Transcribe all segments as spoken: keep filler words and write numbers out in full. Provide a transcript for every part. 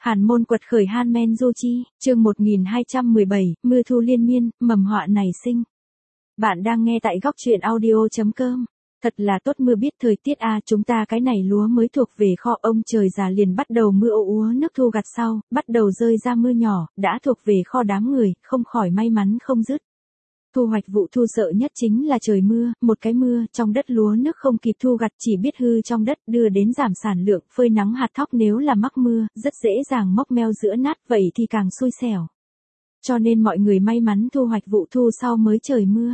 Hàn Môn quật khởi Han Men Du Chi, chương một nghìn hai trăm mười bảy, mưa thu liên miên, mầm họa nảy sinh. Bạn đang nghe tại góc truyện audio chấm com. Thật là tốt mưa biết thời tiết a, chúng ta cái này lúa mới thuộc về kho, ông trời già liền bắt đầu mưa ô úa nước thu gặt sau, bắt đầu rơi ra mưa nhỏ, đã thuộc về kho đám người, không khỏi may mắn không dứt. Thu hoạch vụ thu sợ nhất chính là trời mưa, một cái mưa, trong đất lúa nước không kịp thu gặt chỉ biết hư trong đất đưa đến giảm sản lượng, phơi nắng hạt thóc nếu là mắc mưa, rất dễ dàng mốc meo giữa nát, vậy thì càng xui xẻo. Cho nên mọi người may mắn thu hoạch vụ thu sau mới trời mưa.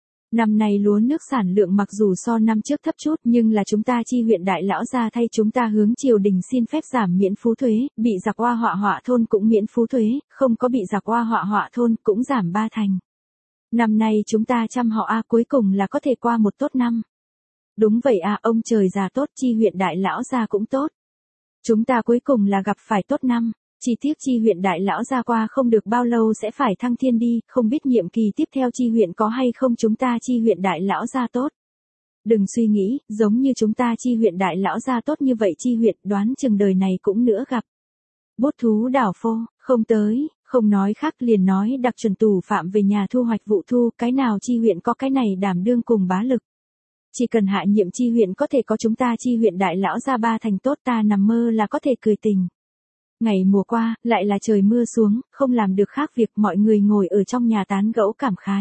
Năm nay lúa nước sản lượng mặc dù so năm trước thấp chút nhưng là chúng ta chi huyện Đại Lão gia thay chúng ta hướng triều đình xin phép giảm miễn phú thuế, bị giặc oa họa họa thôn cũng miễn phú thuế, không có bị giặc oa họa họa thôn cũng giảm ba thành. Năm nay chúng ta chăm họ a cuối cùng là có thể qua một tốt năm. Đúng vậy à, ông trời già tốt, chi huyện Đại Lão gia cũng tốt. Chúng ta cuối cùng là gặp phải tốt năm. Chỉ tiếc chi huyện Đại Lão gia qua không được bao lâu sẽ phải thăng thiên đi, không biết nhiệm kỳ tiếp theo chi huyện có hay không chúng ta chi huyện Đại Lão gia tốt. Đừng suy nghĩ, giống như chúng ta chi huyện Đại Lão gia tốt như vậy chi huyện đoán chừng đời này cũng nữa gặp. Bốt thú đảo phô, không tới, không nói khác liền nói đặc chuẩn tù phạm về nhà thu hoạch vụ thu, cái nào chi huyện có cái này đảm đương cùng bá lực. Chỉ cần hạ nhiệm chi huyện có thể có chúng ta chi huyện Đại Lão gia ba thành tốt, ta nằm mơ là có thể cười tình. Ngày mùa qua, lại là trời mưa xuống, không làm được khác việc, mọi người ngồi ở trong nhà tán gẫu cảm khái.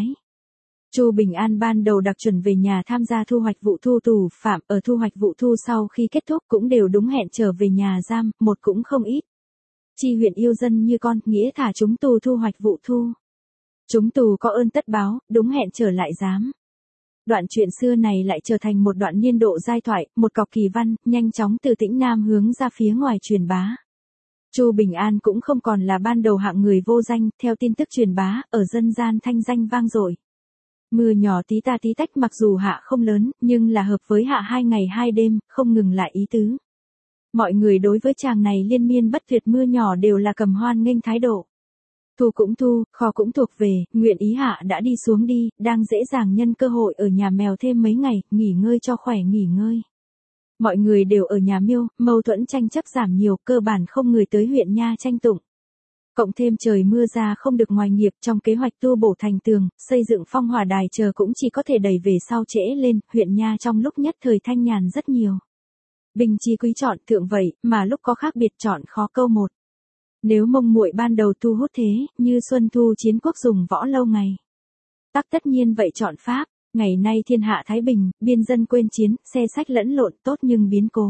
Chu Bình An ban đầu đặc chuẩn về nhà tham gia thu hoạch vụ thu tù phạm, ở thu hoạch vụ thu sau khi kết thúc cũng đều đúng hẹn trở về nhà giam, một cũng không ít. Chi huyện yêu dân như con, nghĩa thả chúng tù thu hoạch vụ thu. Chúng tù có ơn tất báo, đúng hẹn trở lại giám. Đoạn chuyện xưa này lại trở thành một đoạn niên độ giai thoại, một cọc kỳ văn, nhanh chóng từ Tĩnh Nam hướng ra phía ngoài truyền bá. Chu Bình An cũng không còn là ban đầu hạng người vô danh, theo tin tức truyền bá, ở dân gian thanh danh vang dội. Mưa nhỏ tí ta tí tách mặc dù hạ không lớn, nhưng là hợp với hạ hai ngày hai đêm, không ngừng lại ý tứ. Mọi người đối với chàng này liên miên bất tuyệt mưa nhỏ đều là cầm hoan nghênh thái độ. Thu cũng thu, kho cũng thuộc về, nguyện ý hạ đã đi xuống đi, đang dễ dàng nhân cơ hội ở nhà mèo thêm mấy ngày, nghỉ ngơi cho khỏe nghỉ ngơi. Mọi người đều ở nhà miêu, mâu thuẫn tranh chấp giảm nhiều, cơ bản không người tới huyện nha tranh tụng. Cộng thêm trời mưa ra không được ngoài nghiệp, trong kế hoạch tu bổ thành tường, xây dựng phong hỏa đài chờ cũng chỉ có thể đẩy về sau trễ lên, huyện nha trong lúc nhất thời thanh nhàn rất nhiều. Bình chi quý chọn thượng vậy, mà lúc có khác biệt chọn khó câu một. Nếu mông muội ban đầu thu hút thế, như Xuân Thu chiến quốc dùng võ lâu ngày. Tắc tất nhiên vậy chọn Pháp. Ngày nay thiên hạ thái bình, biên dân quên chiến, xe sách lẫn lộn tốt nhưng biến cố.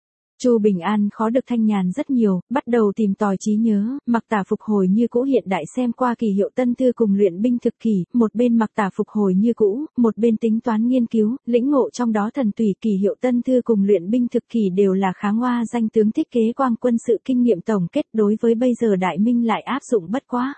Chu Bình An khó được thanh nhàn rất nhiều, bắt đầu tìm tòi trí nhớ, mặc tả phục hồi như cũ hiện đại xem qua kỳ hiệu tân thư cùng luyện binh thực kỷ, một bên mặc tả phục hồi như cũ, một bên tính toán nghiên cứu, lĩnh ngộ trong đó thần tùy kỳ hiệu tân thư cùng luyện binh thực kỷ đều là kháng hoa danh tướng thiết kế quang quân sự kinh nghiệm tổng kết đối với bây giờ đại minh lại áp dụng bất quá.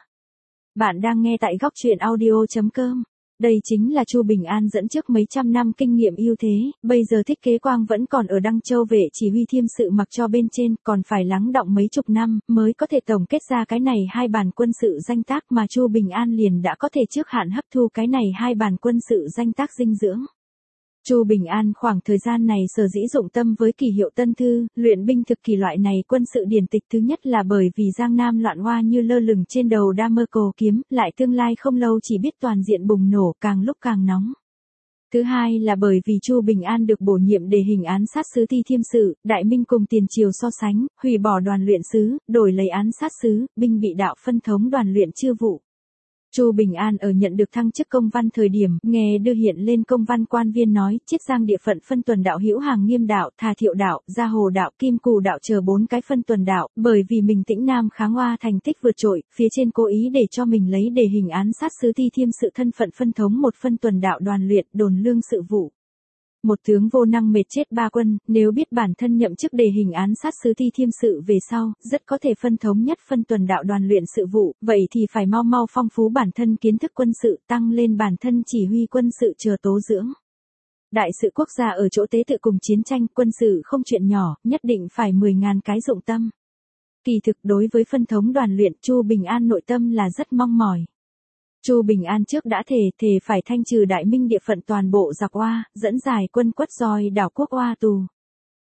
Bạn đang nghe tại góc truyện audio chấm com. Đây chính là Chu Bình An dẫn trước mấy trăm năm kinh nghiệm ưu thế, bây giờ thiết kế quang vẫn còn ở Đăng Châu vệ chỉ huy thiêm sự mặc cho bên trên, còn phải lắng đọng mấy chục năm, mới có thể tổng kết ra cái này hai bản quân sự danh tác mà Chu Bình An liền đã có thể trước hạn hấp thu cái này hai bản quân sự danh tác dinh dưỡng. Chu Bình An khoảng thời gian này sở dĩ dụng tâm với kỳ hiệu tân thư, luyện binh thực kỳ loại này quân sự điển tịch thứ nhất là bởi vì Giang Nam loạn hoa như lơ lửng trên đầu đa mơ cổ kiếm, lại tương lai không lâu chỉ biết toàn diện bùng nổ càng lúc càng nóng. Thứ hai là bởi vì Chu Bình An được bổ nhiệm đề hình án sát sứ thi thiêm sự, đại minh cùng tiền triều so sánh, hủy bỏ đoàn luyện sứ, đổi lấy án sát sứ, binh bị đạo phân thống đoàn luyện chư vụ. Chu Bình An ở nhận được thăng chức công văn thời điểm, nghe đưa hiện lên công văn quan viên nói, Chiết Giang địa phận phân tuần đạo hữu hàng Nghiêm đạo, Thà Thiệu đạo, Gia Hồ đạo, Kim Cù đạo chờ bốn cái phân tuần đạo, bởi vì mình Tĩnh Nam kháng hoa thành tích vượt trội, phía trên cố ý để cho mình lấy đề hình án sát sứ thi thiêm sự thân phận phân thống một phân tuần đạo đoàn luyện, đồn lương sự vụ. Một tướng vô năng mệt chết ba quân, nếu biết bản thân nhậm chức đề hình án sát sứ thi thiêm sự về sau, rất có thể phân thống nhất phân tuần đạo đoàn luyện sự vụ, vậy thì phải mau mau phong phú bản thân kiến thức quân sự, tăng lên bản thân chỉ huy quân sự chờ tố dưỡng. Đại sự quốc gia ở chỗ tế tự cùng chiến tranh, quân sự không chuyện nhỏ, nhất định phải mười ngàn cái dụng tâm. Kỳ thực đối với phân thống đoàn luyện, Chu Bình An nội tâm là rất mong mỏi. Chu Bình An trước đã thề, thề phải thanh trừ đại minh địa phận toàn bộ giặc oa, dẫn giải quân quất roi đảo quốc oa tù.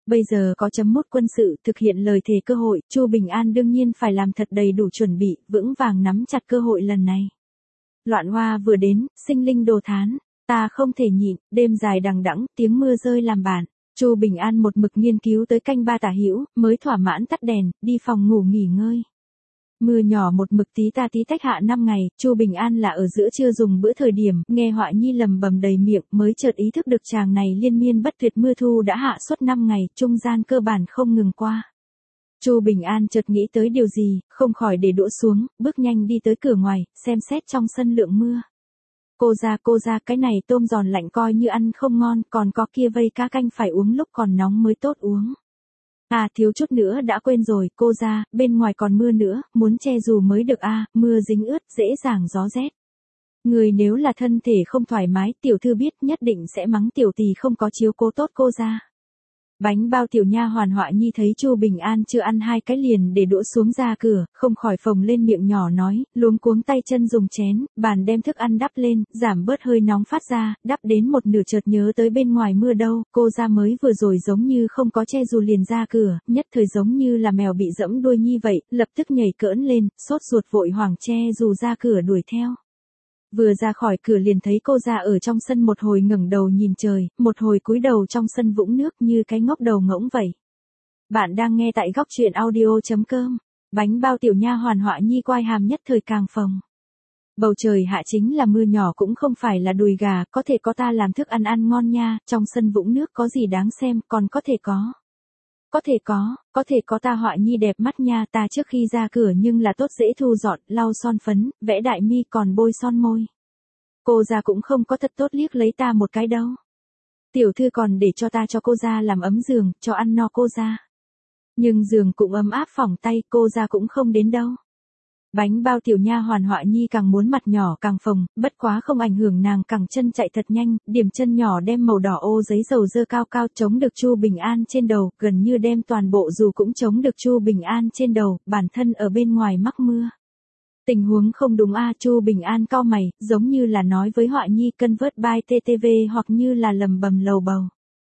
Bây giờ có chấm mút quân sự thực hiện lời thề cơ hội, Chu Bình An đương nhiên phải làm thật đầy đủ chuẩn bị, vững vàng nắm chặt cơ hội lần này. Loạn hoa vừa đến, sinh linh đồ thán, ta không thể nhịn, đêm dài đằng đẵng, tiếng mưa rơi làm bạn. Chu Bình An một mực nghiên cứu tới canh ba tả hữu, mới thỏa mãn tắt đèn, đi phòng ngủ nghỉ ngơi. Mưa nhỏ một mực tí ta tí tách hạ năm ngày, Chu Bình An là ở giữa trưa dùng bữa thời điểm, nghe Họa Nhi lầm bầm đầy miệng, mới chợt ý thức được chàng này liên miên bất tuyệt mưa thu đã hạ suốt năm ngày, trung gian cơ bản không ngừng qua. Chu Bình An chợt nghĩ tới điều gì, không khỏi để đũa xuống, bước nhanh đi tới cửa ngoài, xem xét trong sân lượng mưa. Cô ra cô ra cái này tôm giòn lạnh coi như ăn không ngon, còn có kia vây cá canh phải uống lúc còn nóng mới tốt uống. À thiếu chút nữa đã quên rồi, cô ra, bên ngoài còn mưa nữa, muốn che dù mới được a, à, mưa dính ướt, dễ dàng gió rét. Người nếu là thân thể không thoải mái, tiểu thư biết nhất định sẽ mắng tiểu tỳ không có chiếu cố tốt cô ra. Bánh bao tiểu nha hoàn Họa Nhi thấy Chu Bình An chưa ăn hai cái liền để đũa xuống ra cửa, không khỏi phồng lên miệng nhỏ nói, luống cuống tay chân dùng chén, bàn đem thức ăn đắp lên, giảm bớt hơi nóng phát ra, đắp đến một nửa chợt nhớ tới bên ngoài mưa đâu, cô ra mới vừa rồi giống như không có che dù liền ra cửa, nhất thời giống như là mèo bị dẫm đuôi nhi vậy, lập tức nhảy cỡn lên, sốt ruột vội hoảng che dù ra cửa đuổi theo. Vừa ra khỏi cửa liền thấy cô ra ở trong sân một hồi ngẩng đầu nhìn trời, một hồi cúi đầu trong sân vũng nước như cái ngốc đầu ngỗng vậy. Bạn đang nghe tại góc truyện audio chấm com. Bánh bao tiểu nha hoàn Họa Nhi quai hàm nhất thời càng phồng. Bầu trời hạ chính là mưa nhỏ cũng không phải là đùi gà, có thể có ta làm thức ăn ăn ngon nha, trong sân vũng nước có gì đáng xem, còn có thể có. Có thể có, có thể có ta Họa Nhi đẹp mắt nha, ta trước khi ra cửa nhưng là tốt dễ thu dọn, lau son phấn, vẽ đại mi còn bôi son môi. Cô ra cũng không có thật tốt liếc lấy ta một cái đâu. Tiểu thư còn để cho ta cho cô ra làm ấm giường, cho ăn no cô ra. Nhưng giường cũng ấm áp phỏng tay, cô ra cũng không đến đâu. Bánh bao tiểu nha hoàn Họa Nhi càng muốn mặt nhỏ càng phồng, bất quá không ảnh hưởng nàng càng chân chạy thật nhanh, điểm chân nhỏ đem màu đỏ ô giấy dầu dơ cao cao chống được Chu Bình An trên đầu, gần như đem toàn bộ dù cũng chống được Chu Bình An trên đầu, bản thân ở bên ngoài mắc mưa. Tình huống không đúng a, à, Chu Bình An cau mày, giống như là nói với Họa Nhi convert by tê tê vê hoặc như là lầm bầm lầu bầu.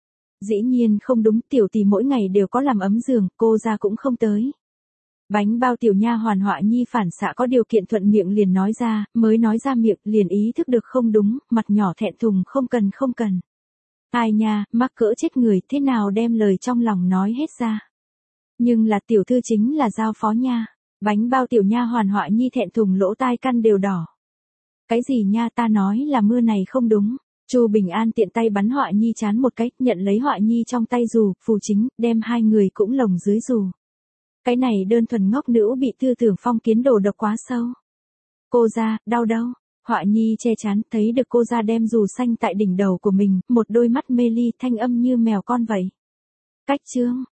Dĩ nhiên không đúng, tiểu tỷ mỗi ngày đều có làm ấm giường, cô ra cũng không tới. Bánh bao tiểu nha hoàn Họa Nhi phản xạ có điều kiện thuận miệng liền nói ra, mới nói ra miệng liền ý thức được không đúng, mặt nhỏ thẹn thùng không cần không cần. Ai nha, mắc cỡ chết người, thế nào đem lời trong lòng nói hết ra. Nhưng là tiểu thư chính là giao phó nha. Bánh bao tiểu nha hoàn Họa Nhi thẹn thùng lỗ tai căn đều đỏ. Cái gì nha, ta nói là mưa này không đúng. Chu Bình An tiện tay bắn Họa Nhi chán một cái, nhận lấy Họa Nhi trong tay dù, phù chính, đem hai người cũng lồng dưới dù. Cái này đơn thuần ngốc nữ bị tư tưởng phong kiến đồ độc quá sâu. Cô ra, đau đâu? Họa Nhi che chán, thấy được cô ra đem dù xanh tại đỉnh đầu của mình, một đôi mắt mê ly thanh âm như mèo con vậy. Cách chương,